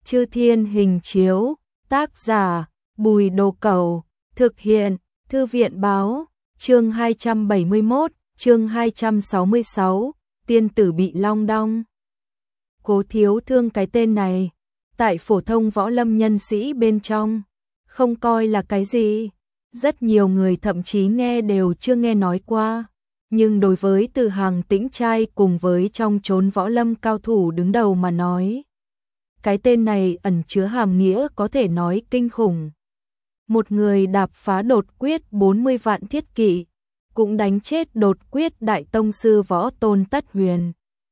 Chư Thiên Hình Chiếu, tác giả Bùi Đồ Cẩu, thực hiện Thư viện Báo, chương 271, chương 266, tiên tử bị long đong. Cố Thiếu Thương cái tên này, tại phổ thông võ lâm nhân sĩ bên trong, không coi là cái gì. Rất nhiều người thậm chí nghe đều chưa nghe nói qua. Nhưng đối với Từ Hàng Tĩnh trai cùng với trong chốn võ lâm cao thủ đứng đầu mà nói, cái tên này ẩn chứa hàm nghĩa có thể nói kinh khủng. Một người đạp phá đột quyết 40 vạn thiết kỵ, cũng đánh chết đột quyết đại tông sư Võ Tôn Tất Huyền.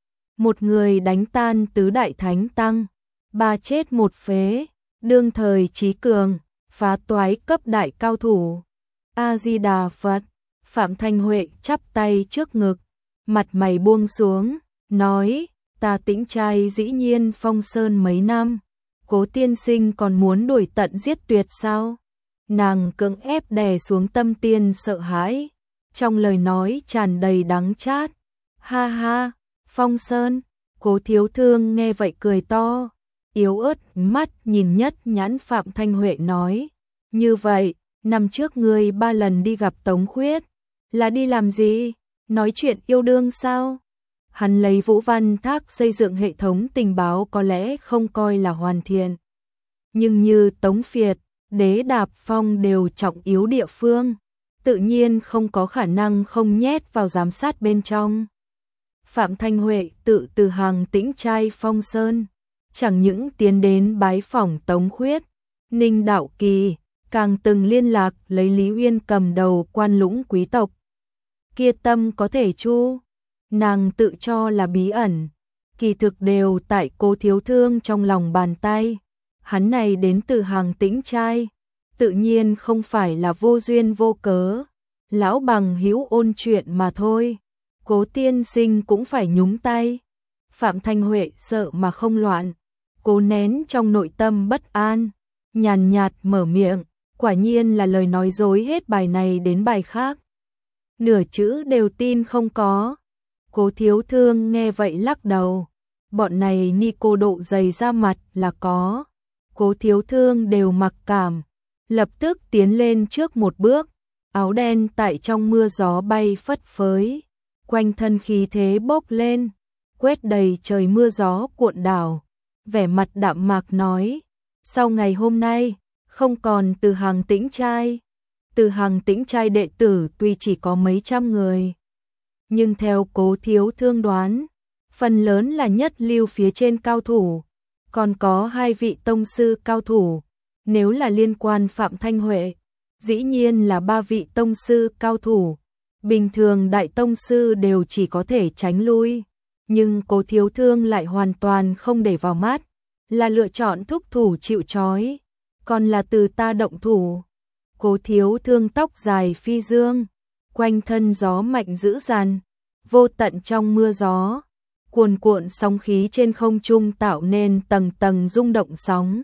Một người đánh tan tứ đại thánh tăng, ba chết một phế, đương thời trí cường, phá toái cấp đại cao thủ. A-di-đà Phật. Phạm Thanh Huệ chắp tay trước ngực, mặt mày buông xuống, nói, ta Tĩnh trai dĩ nhiên phong sơn mấy năm, Cố tiên sinh còn muốn đuổi tận giết tuyệt sao? Nàng cưỡng ép đè xuống tâm tiên sợ hãi, trong lời nói tràn đầy đắng chát. Ha ha, phong sơn. Cố Thiếu Thương nghe vậy cười to, yếu ớt mắt nhìn nhất nhãn Phạm Thanh Huệ nói, như vậy, năm trước ngươi 3 lần đi gặp Tống Khuyết, là đi làm gì? Nói chuyện yêu đương sao? Hắn lấy Vũ Văn Thác xây dựng hệ thống tình báo có lẽ không coi là hoàn thiện. Nhưng như Tống Phiệt, Đế Đạp Phong đều trọng yếu địa phương, tự nhiên không có khả năng không nhét vào giám sát bên trong. Phạm Thanh Huệ tự Từ Hàng Tĩnh trai phong sơn, chẳng những tiến đến bái phỏng Tống Khuyết, Ninh Đạo Kỳ, càng từng liên lạc lấy Lý Uyên cầm đầu quan lũng quý tộc. Kia tâm có thể chu, nàng tự cho là bí ẩn, kỳ thực đều tại Cố Thiếu Thương trong lòng bàn tay. Hắn này đến từ Hàng Tĩnh trai, tự nhiên không phải là vô duyên vô cớ, lão bằng hữu ôn chuyện mà thôi. Cố tiên sinh cũng phải nhúng tay. Phạm Thanh Huệ sợ mà không loạn, cố nén trong nội tâm bất an, nhàn nhạt mở miệng, quả nhiên là lời nói dối hết bài này đến bài khác. Nửa chữ đều tin không có. Cố Thiếu Thương nghe vậy lắc đầu, bọn này ni cô độ dày ra mặt là có. Cố Thiếu Thương đều mặc cảm, lập tức tiến lên trước một bước, áo đen tại trong mưa gió bay phất phới, quanh thân khí thế bốc lên, quét đầy trời mưa gió cuộn đảo, vẻ mặt đạm mạc nói, sau ngày hôm nay, không còn Từ Hàng Tĩnh trai. Từ Hàng Tĩnh trai đệ tử tuy chỉ có mấy trăm người, nhưng theo Cố Thiếu Thương đoán, phần lớn là nhất lưu phía trên cao thủ, còn có 2 vị tông sư cao thủ, nếu là liên quan Phạm Thanh Huệ, dĩ nhiên là 3 vị tông sư cao thủ. Bình thường đại tông sư đều chỉ có thể tránh lui, nhưng Cố Thiếu Thương lại hoàn toàn không để vào mắt, là lựa chọn thúc thủ chịu trói, còn là từ ta động thủ. Cố Thiếu Thương tóc dài phi dương, quanh thân gió mạnh dữ dằn, vô tận trong mưa gió, cuồn cuộn sóng khí trên không trung tạo nên tầng tầng rung động sóng.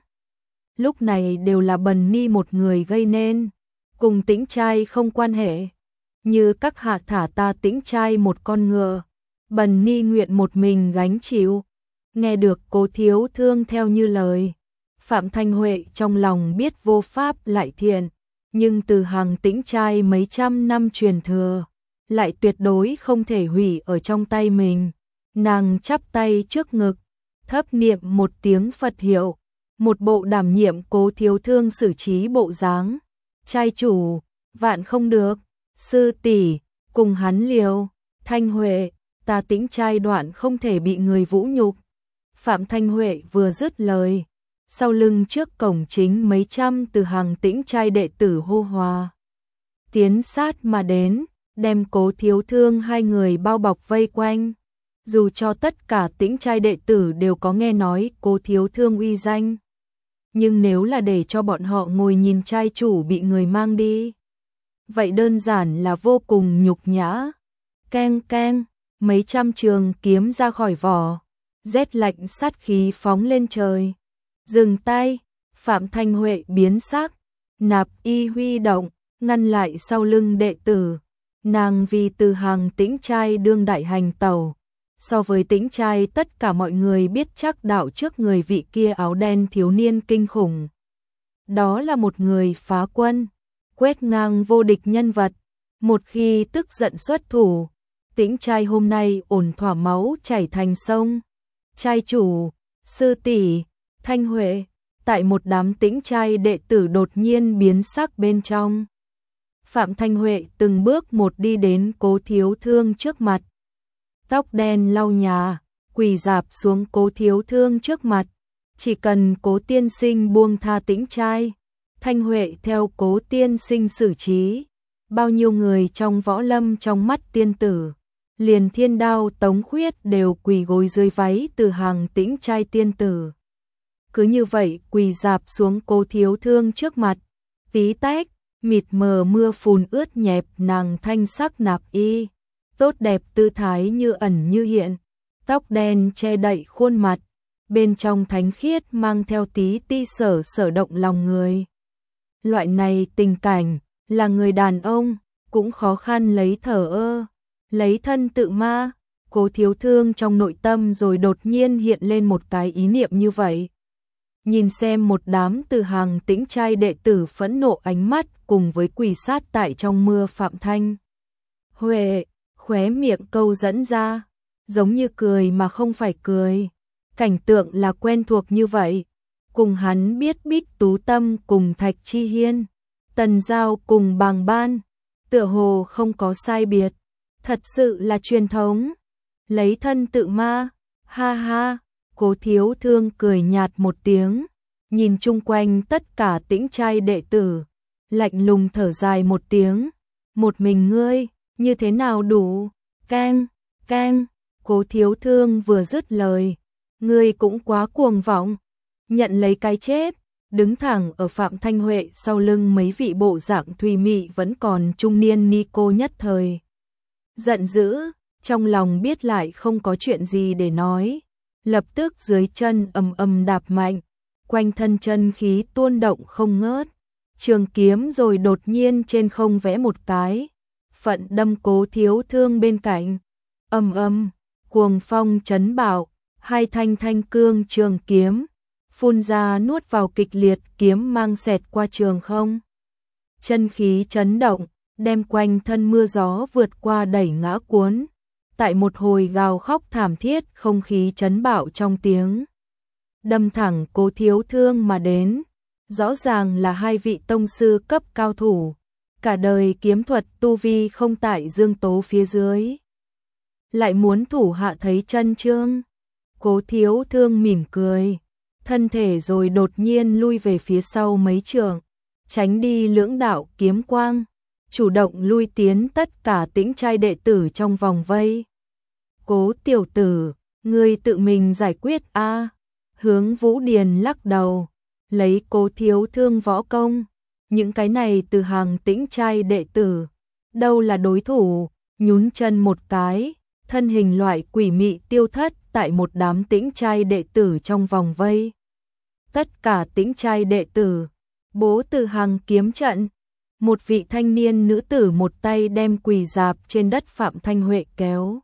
Lúc này đều là Bần Ni một người gây nên, cùng Tĩnh trai không quan hệ. Như các hạ thả ta Tĩnh trai một con ngựa, Bần Ni nguyện một mình gánh chịu. Nghe được Cố Thiếu Thương theo như lời, Phạm Thanh Huệ trong lòng biết vô pháp lại thiện, nhưng Từ Hàng Tĩnh trai mấy trăm năm truyền thừa, lại tuyệt đối không thể hủy ở trong tay mình. Nàng chắp tay trước ngực, thấp niệm một tiếng Phật hiệu, một bộ đảm nhiệm Cố Thiếu Thương xử trí bộ dáng. Trai chủ, vạn không được, sư tỷ, cùng hắn liều. Thanh Huệ, ta Tĩnh trai đoạn không thể bị người vũ nhục. Phạm Thanh Huệ vừa dứt lời, sau lưng trước cổng chính mấy trăm Từ Hàng Tĩnh trai đệ tử hô hòa tiến sát mà đến, đem Cố Thiếu Thương 2 người bao bọc vây quanh. Dù cho tất cả Tĩnh trai đệ tử đều có nghe nói Cố Thiếu Thương uy danh, nhưng nếu là để cho bọn họ ngồi nhìn trai chủ bị người mang đi, vậy đơn giản là vô cùng nhục nhã. Keng keng, mấy trăm trường kiếm ra khỏi vỏ, rét lạnh sát khí phóng lên trời. Dừng tay, Phạm Thanh Huệ biến sắc, nạp y huy động, ngăn lại sau lưng đệ tử. Nàng vì Từ Hàng Tĩnh trai đương đại hành tẩu, So với Tĩnh trai tất cả mọi người biết chắc đạo trước người vị kia áo đen thiếu niên kinh khủng. Đó là một người phá quân, quét ngang vô địch nhân vật. Một khi tức giận xuất thủ, Tĩnh trai hôm nay ổn thỏa máu chảy thành sông. Trai chủ, sư tỷ, Thanh Huệ, tại một đám Tĩnh trai đệ tử đột nhiên biến sắc bên trong. Phạm Thanh Huệ từng bước một đi đến Cố Thiếu Thương trước mặt. Tóc đen lau nhà, quỳ rạp xuống Cố Thiếu Thương trước mặt. Chỉ cần Cố tiên sinh buông tha Tĩnh trai, Thanh Huệ theo Cố tiên sinh xử trí. Bao nhiêu người trong võ lâm trong mắt tiên tử, liền Thiên Đao Tống Khuyết đều quỳ gối dưới váy từ hàng Tĩnh trai tiên tử. Cứ như vậy quỳ rạp xuống Cố Thiếu Thương trước mặt, tí tách, mịt mờ mưa phùn ướt nhẹp nàng thanh sắc nạp y, tốt đẹp tư thái như ẩn như hiện, tóc đen che đậy khuôn mặt, bên trong thánh khiết mang theo tí ti sở động lòng người. Loại này tình cảnh, là người đàn ông, cũng khó khăn lấy thở ơ, lấy thân tự ma. Cố Thiếu Thương trong nội tâm rồi đột nhiên hiện lên một cái ý niệm như vậy. Nhìn xem một đám từ hàng Tĩnh trai đệ tử phẫn nộ ánh mắt cùng với quỳ sát tại trong mưa Phạm Thanh Huệ, khóe miệng câu dẫn ra, giống như cười mà không phải cười. Cảnh tượng là quen thuộc như vậy, cùng hắn biết Bích Tú Tâm cùng Thạch Chi Hiên, Tần Giao cùng Bàng Ban, tựa hồ không có sai biệt, thật sự là truyền thống. Lấy thân tự ma, ha ha. Cố Thiếu Thương cười nhạt một tiếng, nhìn chung quanh tất cả Tĩnh trai đệ tử, lạnh lùng thở dài một tiếng. Một mình ngươi, như thế nào đủ? Keng, keng. Cố Thiếu Thương vừa dứt lời, ngươi cũng quá cuồng vọng, nhận lấy cái chết. Đứng thẳng ở Phạm Thanh Huệ sau lưng mấy vị bộ dạng thùy mị vẫn còn trung niên ni cô nhất thời. Giận dữ, trong lòng biết lại không có chuyện gì để nói. Lập tức dưới chân ầm ầm đạp mạnh, quanh thân chân khí tuôn động không ngớt. Trường kiếm rồi đột nhiên trên không vẽ một cái, phận đâm Cố Thiếu Thương bên cạnh. Ầm ầm, cuồng phong chấn bạo, hai thanh cương trường kiếm phun ra nuốt vào kịch liệt, kiếm mang xẹt qua trường không. Chân khí chấn động, đem quanh thân mưa gió vượt qua đẩy ngã cuốn. Tại một hồi gào khóc thảm thiết, không khí chấn bạo trong tiếng đâm thẳng Cố Thiếu Thương mà đến. Rõ ràng là hai vị tông sư cấp cao thủ, cả đời kiếm thuật tu vi không tại Dương Tố phía dưới, lại muốn thủ hạ thấy chân chương. Cố Thiếu Thương mỉm cười, thân thể rồi đột nhiên lui về phía sau mấy trượng, tránh đi lưỡng đạo kiếm quang, chủ động lui tiến tất cả Tĩnh trai đệ tử trong vòng vây. Cố tiểu tử, ngươi tự mình giải quyết a. Hướng Vũ Điền lắc đầu, lấy Cố Thiếu Thương võ công, những cái này từ hàng Tĩnh trai đệ tử, đâu là đối thủ. Nhún chân một cái, thân hình loại quỷ mị tiêu thất tại một đám Tĩnh trai đệ tử trong vòng vây. Tất cả Tĩnh trai đệ tử bố từ hàng kiếm trận. Một vị thanh niên nữ tử một tay đem quỳ rạp trên đất Phạm Thanh Huệ kéo.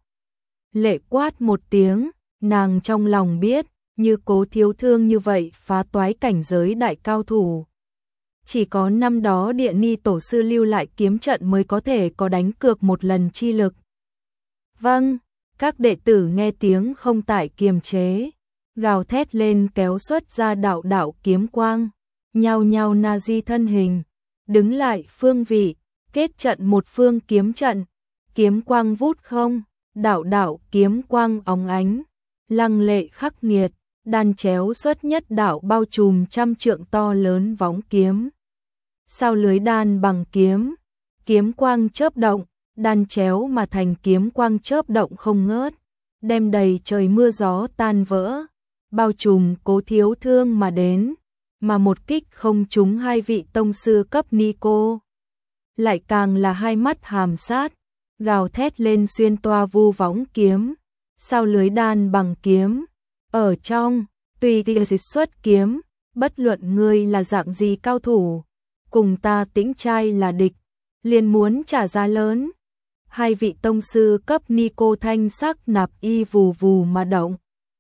Lệ quát một tiếng, nàng trong lòng biết, như Cố Thiếu Thương như vậy phá toái cảnh giới đại cao thủ, chỉ có năm đó Địa Ni tổ sư lưu lại kiếm trận mới có thể có đánh cược một lần chi lực. Vâng, các đệ tử nghe tiếng không tại kiềm chế, gào thét lên kéo xuất ra đạo đạo kiếm quang, nhao nhao na di thân hình, đứng lại phương vị, kết trận một phương kiếm trận, kiếm quang vút không, đạo đạo kiếm quang óng ánh, lăng lệ khắc nghiệt, đan chéo xuất nhất đạo bao trùm trăm trượng to lớn võng kiếm. Sao lưới đan bằng kiếm, kiếm quang chớp động, đan chéo mà thành kiếm quang chớp động không ngớt, đem đầy trời mưa gió tan vỡ, bao trùm Cố Thiếu Thương mà đến, mà một kích không trúng hai vị tông sư cấp ni cô, lại càng là hai mắt hàm sát, gào thét lên xuyên toa vu võng kiếm. Sao lưới đan bằng kiếm, ở trong, tùy tiện dịch xuất kiếm, bất luận ngươi là dạng gì cao thủ, cùng ta Tĩnh trai là địch, liền muốn trả giá lớn. Hai vị tông sư cấp Nico thanh sắc nạp y vù vù mà động.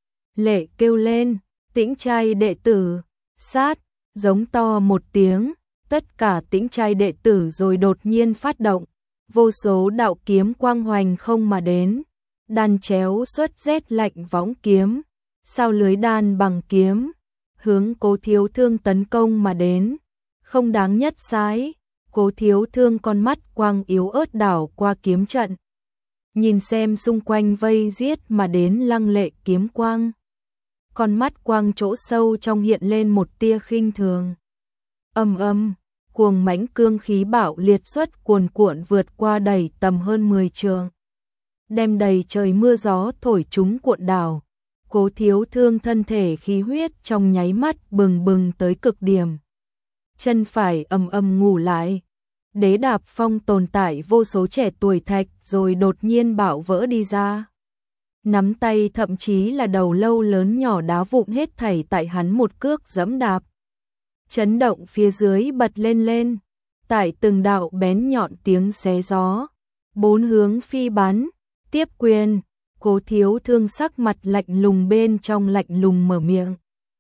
Lệ kêu lên, Tĩnh trai đệ tử, sát, giống to một tiếng, tất cả Tĩnh trai đệ tử rồi đột nhiên phát động, vô số đạo kiếm quang hoành không mà đến, đan chéo xuất rét lạnh võng kiếm, sao lưới đan bằng kiếm, hướng Cố Thiếu Thương tấn công mà đến, không đáng nhất sái. Cố Thiếu Thương con mắt quang yếu ớt đảo qua kiếm trận, nhìn xem xung quanh vây giết mà đến lăng lệ kiếm quang. Con mắt quang chỗ sâu trong hiện lên một tia khinh thường. Ầm ầm, cuồng mãnh cương khí bạo liệt xuất cuồn cuộn vượt qua đầy tầm hơn 10 trượng, đem đầy trời mưa gió thổi chúng cuộn đảo. Cố Thiếu Thương thân thể khí huyết trong nháy mắt bừng bừng tới cực điểm. Chân phải ầm ầm ngủ lại. Đế Đạp Phong tồn tại vô số trẻ tuổi thạch rồi đột nhiên bạo vỡ đi ra. Nắm tay thậm chí là đầu lâu lớn nhỏ đá vụn hết thảy tại hắn một cước giẫm đạp. Chấn động phía dưới bật lên lên, tại từng đạo bén nhọn tiếng xé gió, bốn hướng phi bắn, tiếp quyền. Cố Thiếu Thương sắc mặt lạnh lùng bên trong lạnh lùng mở miệng.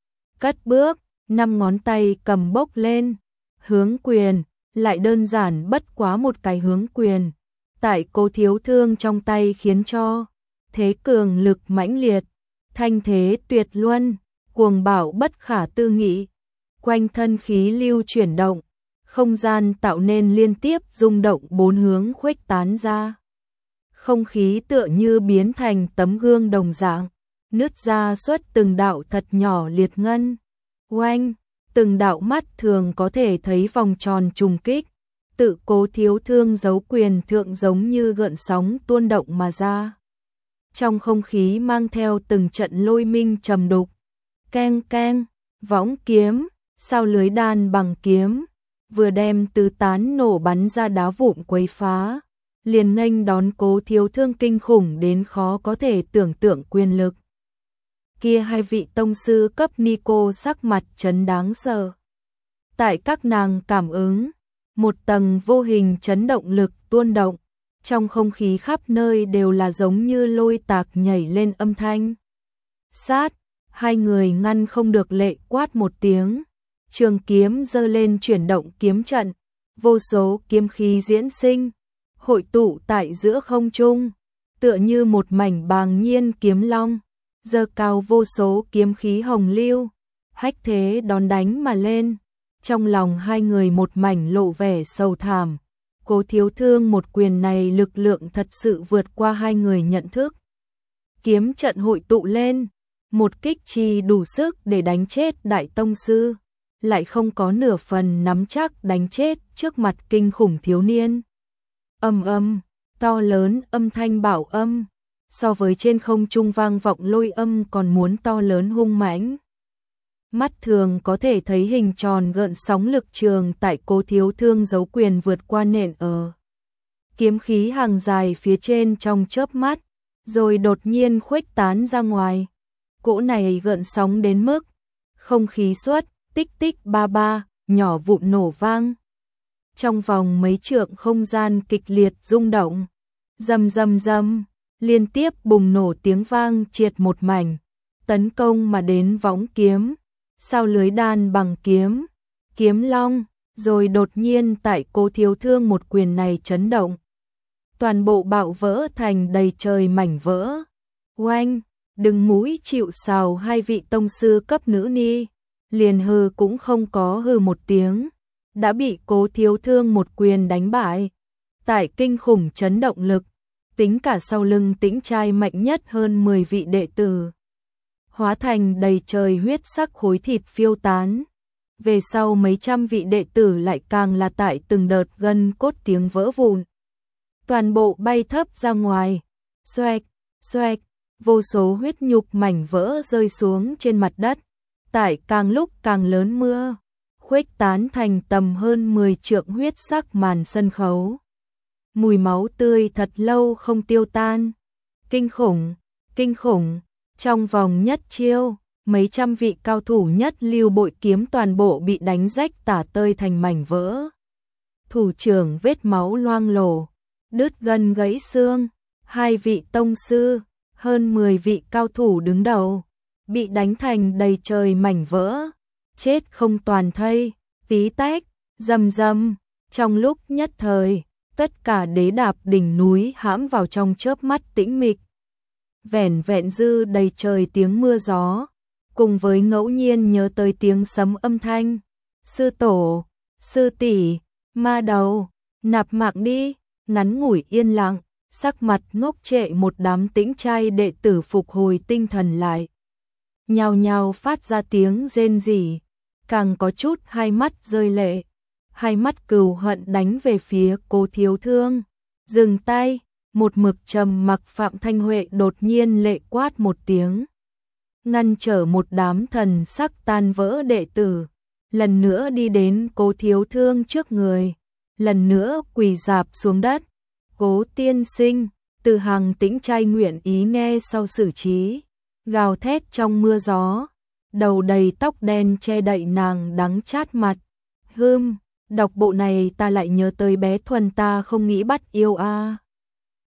Cất bước, 5 ngón tay cầm bốc lên, hướng quyền, lại đơn giản bất quá một cái hướng quyền. Tại Cố Thiếu Thương trong tay khiến cho thế cường lực mãnh liệt, thanh thế tuyệt luân, cuồng bạo bất khả tư nghị. Quanh thân khí lưu chuyển động, không gian tạo nên liên tiếp rung động bốn hướng khuếch tán ra. Không khí tựa như biến thành tấm gương đồng dạng, nứt ra xuất từng đạo thật nhỏ liệt ngân. Oanh, từng đạo mắt thường có thể thấy vòng tròn trùng kích, tự Cố Thiếu Thương giấu quyền thượng giống như gợn sóng tuôn động mà ra. Trong không khí mang theo từng trận lôi minh trầm đục, keng keng, võng kiếm, sao lưới đan bằng kiếm, vừa đem tứ tán nổ bắn ra đá vụn quấy phá, liền nghênh đón Cố Thiếu Thương kinh khủng đến khó có thể tưởng tượng quyền lực. Kia hai vị tông sư cấp Nico sắc mặt chấn đáng sợ. Tại các nàng cảm ứng, một tầng vô hình chấn động lực tuôn động, trong không khí khắp nơi đều là giống như lôi tạc nhảy lên âm thanh. Sát, hai người ngăn không được lệ quát một tiếng, trường kiếm giơ lên chuyển động kiếm trận, vô số kiếm khí diễn sinh, hội tụ tại giữa không trung, tựa như một mảnh bàng nhiên kiếm long, giơ cao vô số kiếm khí hồng lưu, hách thế đón đánh mà lên. Trong lòng hai người một mảnh lộ vẻ sầu thảm. Cố Thiếu Thương một quyền này lực lượng thật sự vượt qua hai người nhận thức. Kiếm trận hội tụ lên, một kích chi đủ sức để đánh chết đại tông sư, lại không có nửa phần nắm chắc đánh chết trước mặt kinh khủng thiếu niên. Âm âm, to lớn âm thanh bảo âm, so với trên không trung vang vọng lôi âm còn muốn to lớn hung mãnh. Mắt thường có thể thấy hình tròn gợn sóng lực trường tại Cố Thiếu Thương giấu quyền vượt qua nền ở. Kiếm khí hàng dài phía trên trong chớp mắt, rồi đột nhiên khuếch tán ra ngoài. Cỗ này gợn sóng đến mức, không khí xuất, tích tích ba ba, nhỏ vụn nổ vang. Trong vòng mấy trượng không gian kịch liệt rung động, rầm rầm rầm, liên tiếp bùng nổ tiếng vang triệt một mảnh, tấn công mà đến võng kiếm. Sao lưới đan bằng kiếm, kiếm long, rồi đột nhiên tại Cố Thiếu Thương một quyền này chấn động. Toàn bộ bạo vỡ thành đầy trời mảnh vỡ. Oanh, đừng mũi chịu sào hai vị tông sư cấp nữ ni, liền hừ cũng không có hừ một tiếng, đã bị Cố Thiếu Thương một quyền đánh bại. Tại kinh khủng chấn động lực, tính cả sau lưng Tĩnh trai mạnh nhất hơn 10 vị đệ tử, hóa thành đầy trời huyết sắc khối thịt phiêu tán. Về sau mấy trăm vị đệ tử lại càng là tại từng đợt gân cốt tiếng vỡ vụn. Toàn bộ bay thấp ra ngoài, xoẹt, xoẹt, vô số huyết nhục mảnh vỡ rơi xuống trên mặt đất. Tại càng lúc càng lớn mưa, khuếch tán thành tầm hơn 10 trượng huyết sắc màn sân khấu. Mùi máu tươi thật lâu không tiêu tan. Kinh khủng, kinh khủng. Trong vòng nhất chiêu, mấy trăm vị cao thủ nhất lưu bội kiếm toàn bộ bị đánh rách tả tơi thành mảnh vỡ. Thủ trưởng vết máu loang lổ, đứt gân gãy xương, 2 vị tông sư, hơn 10 vị cao thủ đứng đầu, bị đánh thành đầy trời mảnh vỡ, chết không toàn thây, tí tách, rầm rầm, trong lúc nhất thời, tất cả đế đạp đỉnh núi hãm vào trong chớp mắt tĩnh mịch. Vẻn vẹn dư đầy trời tiếng mưa gió, cùng với ngẫu nhiên nhớ tới tiếng sấm âm thanh. Sư tổ, sư tỷ, ma đầu, nạp mạng đi, ngắn ngủi yên lặng, sắc mặt ngốc trệ một đám tĩnh trai đệ tử phục hồi tinh thần lại. Nhao nhao phát ra tiếng rên rỉ, càng có chút hai mắt rơi lệ, hai mắt cừu hận đánh về phía Cố Thiếu Thương. Dừng tay, một mực trầm mặc Phạm Thanh Huệ đột nhiên lệ quát một tiếng, ngăn trở một đám thần sắc tan vỡ đệ tử, lần nữa đi đến Cố Thiếu Thương trước người, lần nữa quỳ rạp xuống đất. Cố tiên sinh, Từ Hằng tĩnh trai nguyện ý nghe sau xử trí, gào thét trong mưa gió, đầu đầy tóc đen che đậy nàng đắng chát mặt. Đọc bộ này ta lại nhớ tới bé Thuần ta không nghĩ bắt yêu a.